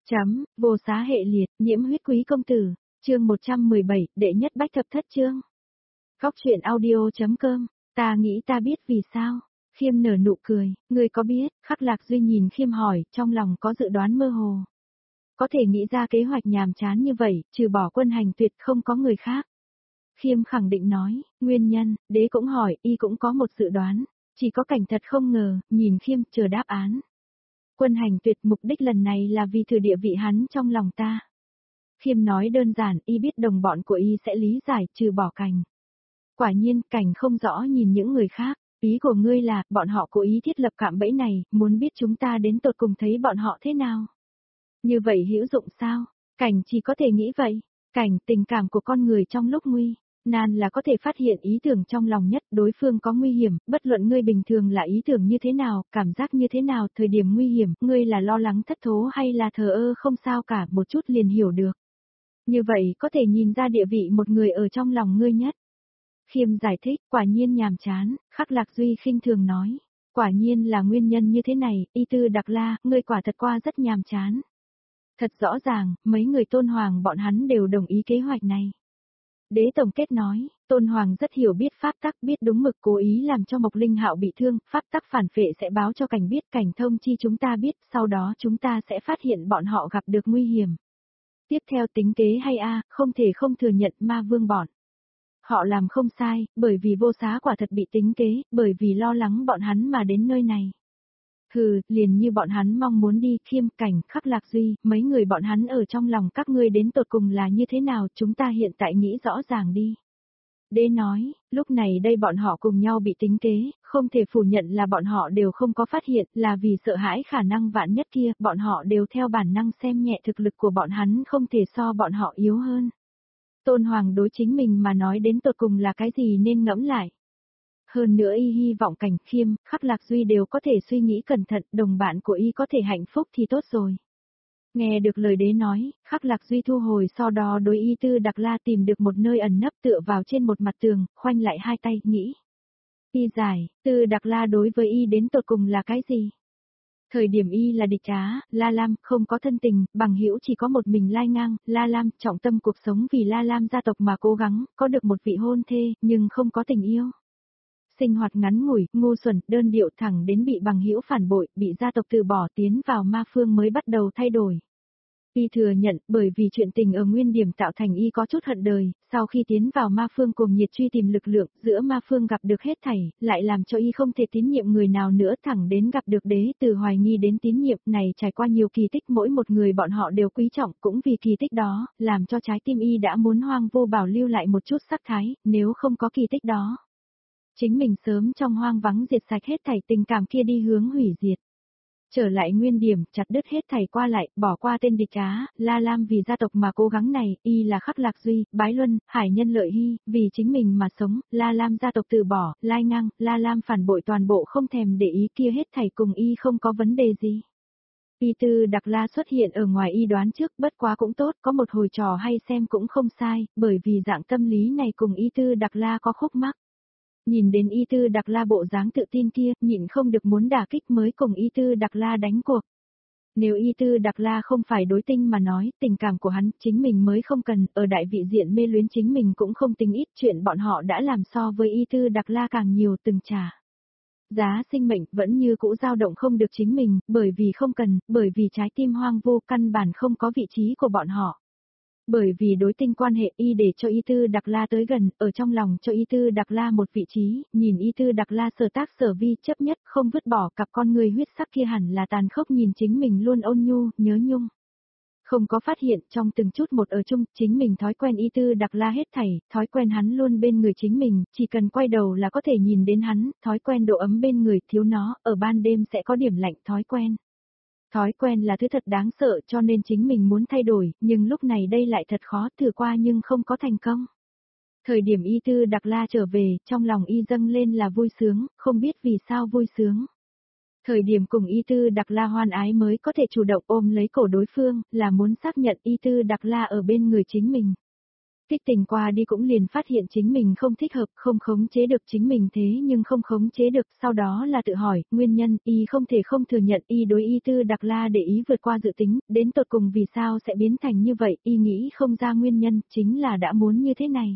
Chấm, vô xá hệ liệt, nhiễm huyết quý công tử, chương 117, đệ nhất bách thập thất chương. Góc truyện audio.com, ta nghĩ ta biết vì sao. Khiêm nở nụ cười, ngươi có biết, Khắc Lạc Duy nhìn Khiêm hỏi, trong lòng có dự đoán mơ hồ. Có thể nghĩ ra kế hoạch nhàm chán như vậy, trừ bỏ Quân Hành Tuyệt không có người khác. Khiêm khẳng định nói, nguyên nhân, đế cũng hỏi, y cũng có một dự đoán, chỉ có Cảnh Thật không ngờ, nhìn Khiêm chờ đáp án. Quân Hành Tuyệt mục đích lần này là vì thử địa vị hắn trong lòng ta. Khiêm nói đơn giản, y biết đồng bọn của y sẽ lý giải, trừ bỏ Cảnh. Quả nhiên, Cảnh không rõ nhìn những người khác, ý của ngươi là, bọn họ cố ý thiết lập cạm bẫy này, muốn biết chúng ta đến tột cùng thấy bọn họ thế nào. Như vậy hữu dụng sao? Cảnh chỉ có thể nghĩ vậy. Cảnh, tình cảm của con người trong lúc nguy nan là có thể phát hiện ý tưởng trong lòng nhất, đối phương có nguy hiểm, bất luận ngươi bình thường là ý tưởng như thế nào, cảm giác như thế nào, thời điểm nguy hiểm, ngươi là lo lắng thất thố hay là thờ ơ không sao cả, một chút liền hiểu được. Như vậy có thể nhìn ra địa vị một người ở trong lòng ngươi nhất. Khiêm giải thích, quả nhiên nhàm chán, Khắc Lạc Duy khinh thường nói. Quả nhiên là nguyên nhân như thế này, Y Tư Đặc La, ngươi quả thật qua rất nhàm chán. Thật rõ ràng, mấy người Tôn Hoàng bọn hắn đều đồng ý kế hoạch này. Đế tổng kết nói, Tôn Hoàng rất hiểu biết pháp tắc, biết đúng mực, cố ý làm cho Mộc Linh Hạo bị thương, pháp tắc phản phệ sẽ báo cho Cảnh biết, Cảnh thông chi chúng ta biết, sau đó chúng ta sẽ phát hiện bọn họ gặp được nguy hiểm. Tiếp theo tính kế hay không thể không thừa nhận ma vương bọn. Họ làm không sai, bởi vì vô xá quả thật bị tính kế, bởi vì lo lắng bọn hắn mà đến nơi này. Hừ, liền như bọn hắn mong muốn đi, Khiêm, Cảnh, Khắc Lạc Duy, mấy người bọn hắn ở trong lòng các ngươi đến tột cùng là như thế nào, chúng ta hiện tại nghĩ rõ ràng đi. Đế nói, lúc này đây bọn họ cùng nhau bị tính kế, không thể phủ nhận là bọn họ đều không có phát hiện, là vì sợ hãi khả năng vạn nhất kia, bọn họ đều theo bản năng xem nhẹ thực lực của bọn hắn không thể so bọn họ yếu hơn. Tôn Hoàng đối chính mình mà nói đến tột cùng là cái gì nên ngẫm lại. Hơn nữa y hy vọng Cảnh, Khiêm, Khắc Lạc Duy đều có thể suy nghĩ cẩn thận, đồng bạn của y có thể hạnh phúc thì tốt rồi. Nghe được lời đế nói, Khắc Lạc Duy thu hồi so đo đối Y Tư Đặc La tìm được một nơi ẩn nấp tựa vào trên một mặt tường, khoanh lại hai tay, nghĩ. Y giải, Tư Đặc La đối với y đến tột cùng là cái gì? Thời điểm y là địch trá, La Lam không có thân tình, bằng hữu chỉ có một mình Lai Ngang, La Lam trọng tâm cuộc sống vì La Lam gia tộc mà cố gắng, có được một vị hôn thê, nhưng không có tình yêu. Sinh hoạt ngắn ngủi, ngu xuẩn, đơn điệu thẳng đến bị bằng hữu phản bội, bị gia tộc từ bỏ tiến vào ma phương mới bắt đầu thay đổi. Y thừa nhận, bởi vì chuyện tình ở nguyên điểm tạo thành y có chút hận đời, sau khi tiến vào ma phương cùng nhiệt truy tìm lực lượng, giữa ma phương gặp được hết thảy, lại làm cho y không thể tín nhiệm người nào nữa, thẳng đến gặp được đế, từ hoài nghi đến tín nhiệm này trải qua nhiều kỳ tích, mỗi một người bọn họ đều quý trọng, cũng vì kỳ tích đó, làm cho trái tim y đã muốn hoang vô bảo lưu lại một chút sắc thái, nếu không có kỳ tích đó. Chính mình sớm trong hoang vắng diệt sạch hết thảy tình cảm kia đi hướng hủy diệt. Trở lại nguyên điểm, chặt đứt hết thảy qua lại, bỏ qua tên địch trá, La Lam vì gia tộc mà cố gắng này, y là Khắc Lạc Duy, Bái Luân, Hải Nhân Lợi Hy, vì chính mình mà sống, La Lam gia tộc từ bỏ, Lai Ngang, La Lam phản bội toàn bộ không thèm để ý kia hết thảy cùng y không có vấn đề gì. Y Tư Đặc La xuất hiện ở ngoài y đoán trước, bất quá cũng tốt, có một hồi trò hay xem cũng không sai, bởi vì dạng tâm lý này cùng Y Tư Đặc La có khúc mắc. Nhìn đến Y Tư Đặc La bộ dáng tự tin kia, nhịn không được muốn đả kích mới cùng Y Tư Đặc La đánh cuộc. Nếu Y Tư Đặc La không phải đối tinh mà nói, tình cảm của hắn, chính mình mới không cần, ở đại vị diện mê luyến chính mình cũng không tính ít, chuyện bọn họ đã làm so với Y Tư Đặc La càng nhiều từng trả. Giá sinh mệnh vẫn như cũ dao động không được chính mình, bởi vì không cần, bởi vì trái tim hoang vô căn bản không có vị trí của bọn họ. Bởi vì đối tinh quan hệ y để cho Y Tư Đặc La tới gần, ở trong lòng cho Y Tư Đặc La một vị trí, nhìn Y Tư Đặc La sở tác sở vi chấp nhất không vứt bỏ cặp con người huyết sắc kia hẳn là tàn khốc nhìn chính mình luôn ôn nhu, nhớ nhung. Không có phát hiện trong từng chút một ở chung, chính mình thói quen Y Tư Đặc La hết thảy, thói quen hắn luôn bên người chính mình, chỉ cần quay đầu là có thể nhìn đến hắn, thói quen độ ấm bên người, thiếu nó, ở ban đêm sẽ có điểm lạnh, thói quen. Thói quen là thứ thật đáng sợ cho nên chính mình muốn thay đổi, nhưng lúc này đây lại thật khó, thử qua nhưng không có thành công. Thời điểm Y Tư Đặc La trở về, trong lòng y dâng lên là vui sướng, không biết vì sao vui sướng. Thời điểm cùng Y Tư Đặc La hoan ái mới có thể chủ động ôm lấy cổ đối phương, là muốn xác nhận Y Tư Đặc La ở bên người chính mình. Kích tình qua đi cũng liền phát hiện chính mình không thích hợp, không khống chế được chính mình thế nhưng không khống chế được, sau đó là tự hỏi, nguyên nhân, y không thể không thừa nhận y đối y Tư Đặc La để ý vượt qua dự tính, đến tột cùng vì sao sẽ biến thành như vậy, y nghĩ không ra nguyên nhân, chính là đã muốn như thế này.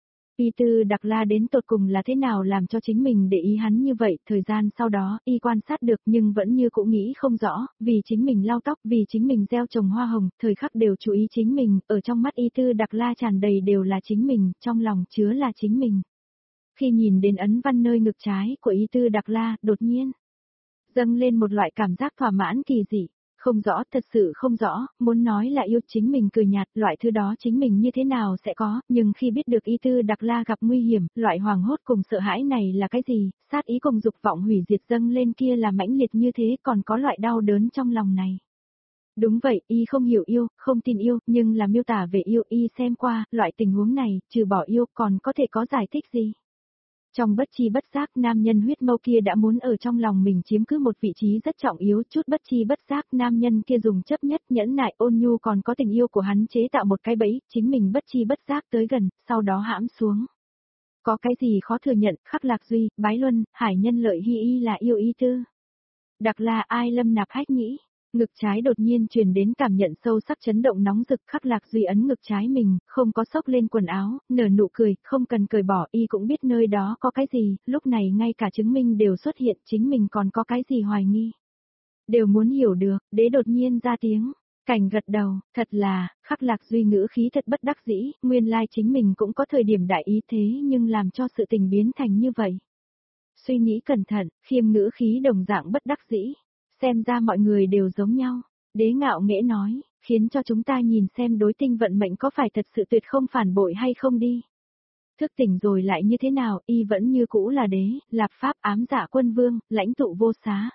Y Tư Đặc La đến tột cùng là thế nào làm cho chính mình để ý hắn như vậy, thời gian sau đó, y quan sát được nhưng vẫn như cũng nghĩ không rõ, vì chính mình lau tóc, vì chính mình gieo trồng hoa hồng, thời khắc đều chú ý chính mình, ở trong mắt Y Tư Đặc La tràn đầy đều là chính mình, trong lòng chứa là chính mình. Khi nhìn đến ấn văn nơi ngực trái của Y Tư Đặc La, đột nhiên dâng lên một loại cảm giác thỏa mãn kỳ dị. Không rõ, thật sự không rõ, muốn nói là yêu chính mình cười nhạt, loại thứ đó chính mình như thế nào sẽ có, nhưng khi biết được Y Tư Đặc La gặp nguy hiểm, loại hoàng hốt cùng sợ hãi này là cái gì, sát ý cùng dục vọng hủy diệt dâng lên kia là mãnh liệt như thế còn có loại đau đớn trong lòng này. Đúng vậy, y không hiểu yêu, không tin yêu, nhưng là miêu tả về yêu y xem qua, loại tình huống này, trừ bỏ yêu còn có thể có giải thích gì. Trong bất chi bất giác nam nhân huyết mâu kia đã muốn ở trong lòng mình chiếm cứ một vị trí rất trọng yếu, chút bất chi bất giác nam nhân kia dùng chấp nhất nhẫn nại ôn nhu còn có tình yêu của hắn chế tạo một cái bẫy, chính mình bất chi bất giác tới gần, sau đó hãm xuống. Có cái gì khó thừa nhận, Khắc Lạc Duy, Bái Luân, Hải Nhân Lợi Hy y là yêu Y Tư Đặc La ai Lâm Nạp Hách nghĩ. Ngực trái đột nhiên truyền đến cảm nhận sâu sắc chấn động nóng rực. Khắc Lạc Duy ấn ngực trái mình, không có xốc lên quần áo, nở nụ cười, không cần cởi bỏ, y cũng biết nơi đó có cái gì, lúc này ngay cả chứng minh đều xuất hiện, chính mình còn có cái gì hoài nghi. Đều muốn hiểu được, đế đột nhiên ra tiếng, Cảnh gật đầu, thật là, Khắc Lạc Duy ngữ khí thật bất đắc dĩ, nguyên lai chính mình cũng có thời điểm đại ý thế nhưng làm cho sự tình biến thành như vậy. Suy nghĩ cẩn thận, Khiêm ngữ khí đồng dạng bất đắc dĩ. Xem ra mọi người đều giống nhau. Đế ngạo nghễ nói, khiến cho chúng ta nhìn xem đối tinh vận mệnh có phải thật sự tuyệt không phản bội hay không đi. Thức tỉnh rồi lại như thế nào, y vẫn như cũ là đế, lạp pháp ám dạ quân vương, lãnh tụ vô xá.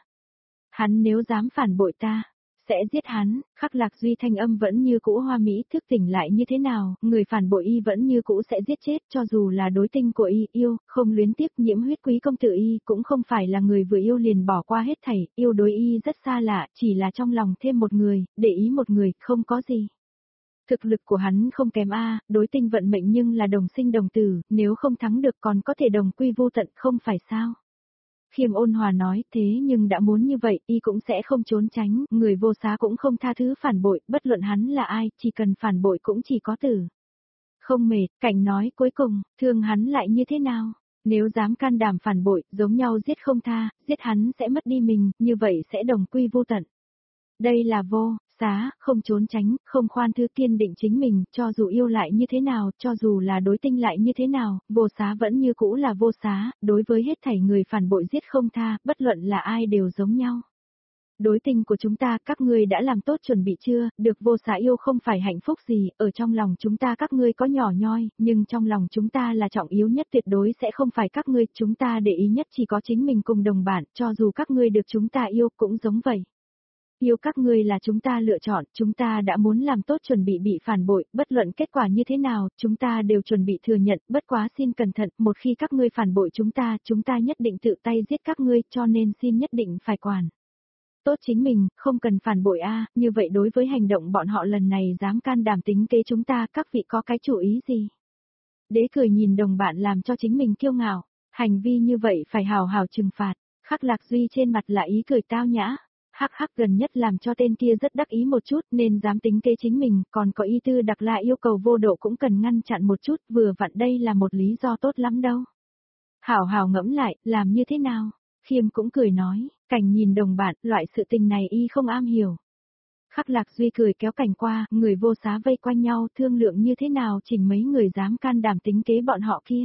Hắn nếu dám phản bội ta, sẽ giết hắn. Khắc Lạc Duy thanh âm vẫn như cũ hoa mỹ, thức tỉnh lại như thế nào, người phản bội y vẫn như cũ sẽ giết chết, cho dù là đối tinh của y, yêu, không luyến tiếc nhiễm huyết quý công tử y, cũng không phải là người vừa yêu liền bỏ qua hết thảy, yêu đối y rất xa lạ, chỉ là trong lòng thêm một người, để ý một người, không có gì. Thực lực của hắn không kém đối tinh vận mệnh nhưng là đồng sinh đồng tử, nếu không thắng được còn có thể đồng quy vô tận, không phải sao? Khiêm ôn hòa nói, thế nhưng đã muốn như vậy, y cũng sẽ không trốn tránh, người vô xá cũng không tha thứ phản bội, bất luận hắn là ai, chỉ cần phản bội cũng chỉ có tử. Không mệt, Cảnh nói cuối cùng, thương hắn lại như thế nào? Nếu dám can đảm phản bội, giống nhau giết không tha, giết hắn sẽ mất đi mình, như vậy sẽ đồng quy vô tận. Đây là vô xá, không trốn tránh, không khoan thứ kiên định chính mình, cho dù yêu lại như thế nào, cho dù là đối tinh lại như thế nào, vô xá vẫn như cũ là vô xá, đối với hết thảy người phản bội giết không tha, bất luận là ai đều giống nhau. Đối tinh của chúng ta, các ngươi đã làm tốt chuẩn bị chưa, được vô xá yêu không phải hạnh phúc gì, ở trong lòng chúng ta các ngươi có nhỏ nhoi, nhưng trong lòng chúng ta là trọng yếu nhất, tuyệt đối sẽ không phải các ngươi, chúng ta để ý nhất chỉ có chính mình cùng đồng bạn, cho dù các ngươi được chúng ta yêu cũng giống vậy. Yêu các ngươi là chúng ta lựa chọn, chúng ta đã muốn làm tốt chuẩn bị phản bội, bất luận kết quả như thế nào, chúng ta đều chuẩn bị thừa nhận, bất quá xin cẩn thận, một khi các ngươi phản bội chúng ta nhất định tự tay giết các ngươi, cho nên xin nhất định phải quản. Tốt chính mình, không cần phản bội như vậy đối với hành động bọn họ lần này dám can đảm tính kế chúng ta, các vị có cái chủ ý gì? Đế cười nhìn đồng bạn làm cho chính mình kiêu ngạo, hành vi như vậy phải hào hào trừng phạt, Khắc Lạc Duy trên mặt là ý cười tao nhã. Hắc hắc gần nhất làm cho tên kia rất đắc ý một chút nên dám tính kế chính mình, còn có Y Tư Đặc La yêu cầu vô độ cũng cần ngăn chặn một chút, vừa vặn đây là một lý do tốt lắm đâu. Hảo hảo ngẫm lại, làm như thế nào? Khiêm cũng cười nói, Cảnh nhìn đồng bạn, loại sự tình này y không am hiểu. Khắc Lạc Duy cười kéo Cảnh qua, người vô xá vây quanh nhau thương lượng như thế nào chỉnh mấy người dám can đảm tính kế bọn họ kia.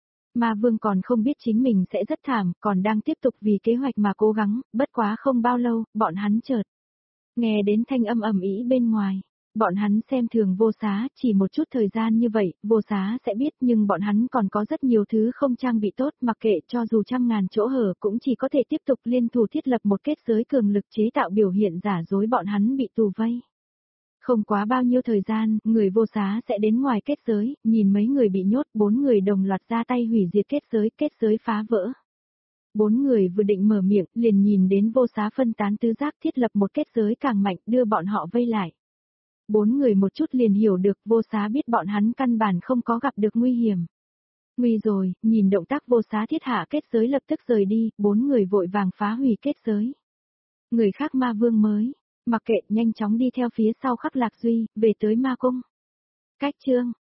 Ma Vương còn không biết chính mình sẽ rất thảm, còn đang tiếp tục vì kế hoạch mà cố gắng, bất quá không bao lâu, bọn hắn chợt nghe đến thanh âm ầm ĩ bên ngoài. Bọn hắn xem thường vô xá, chỉ một chút thời gian như vậy, vô xá sẽ biết nhưng bọn hắn còn có rất nhiều thứ không trang bị tốt, mặc kệ cho dù trăm ngàn chỗ hở cũng chỉ có thể tiếp tục liên thủ thiết lập một kết giới cường lực chế tạo biểu hiện giả dối bọn hắn bị tù vây. Không quá bao nhiêu thời gian, người vô xá sẽ đến ngoài kết giới, nhìn mấy người bị nhốt, 4 người đồng loạt ra tay hủy diệt kết giới phá vỡ. 4 người vừa định mở miệng, liền nhìn đến vô xá phân tán tứ giác thiết lập một kết giới càng mạnh đưa bọn họ vây lại. Bốn người một chút liền hiểu được, Vô Xá biết bọn hắn căn bản không có gặp được nguy hiểm. Nguy rồi, nhìn động tác Vô Xá thiết hạ kết giới lập tức rời đi, bốn người vội vàng phá hủy kết giới. Người khác ma vương mới, mặc kệ nhanh chóng đi theo phía sau Khắc Lạc Duy, về tới ma cung. Cách chương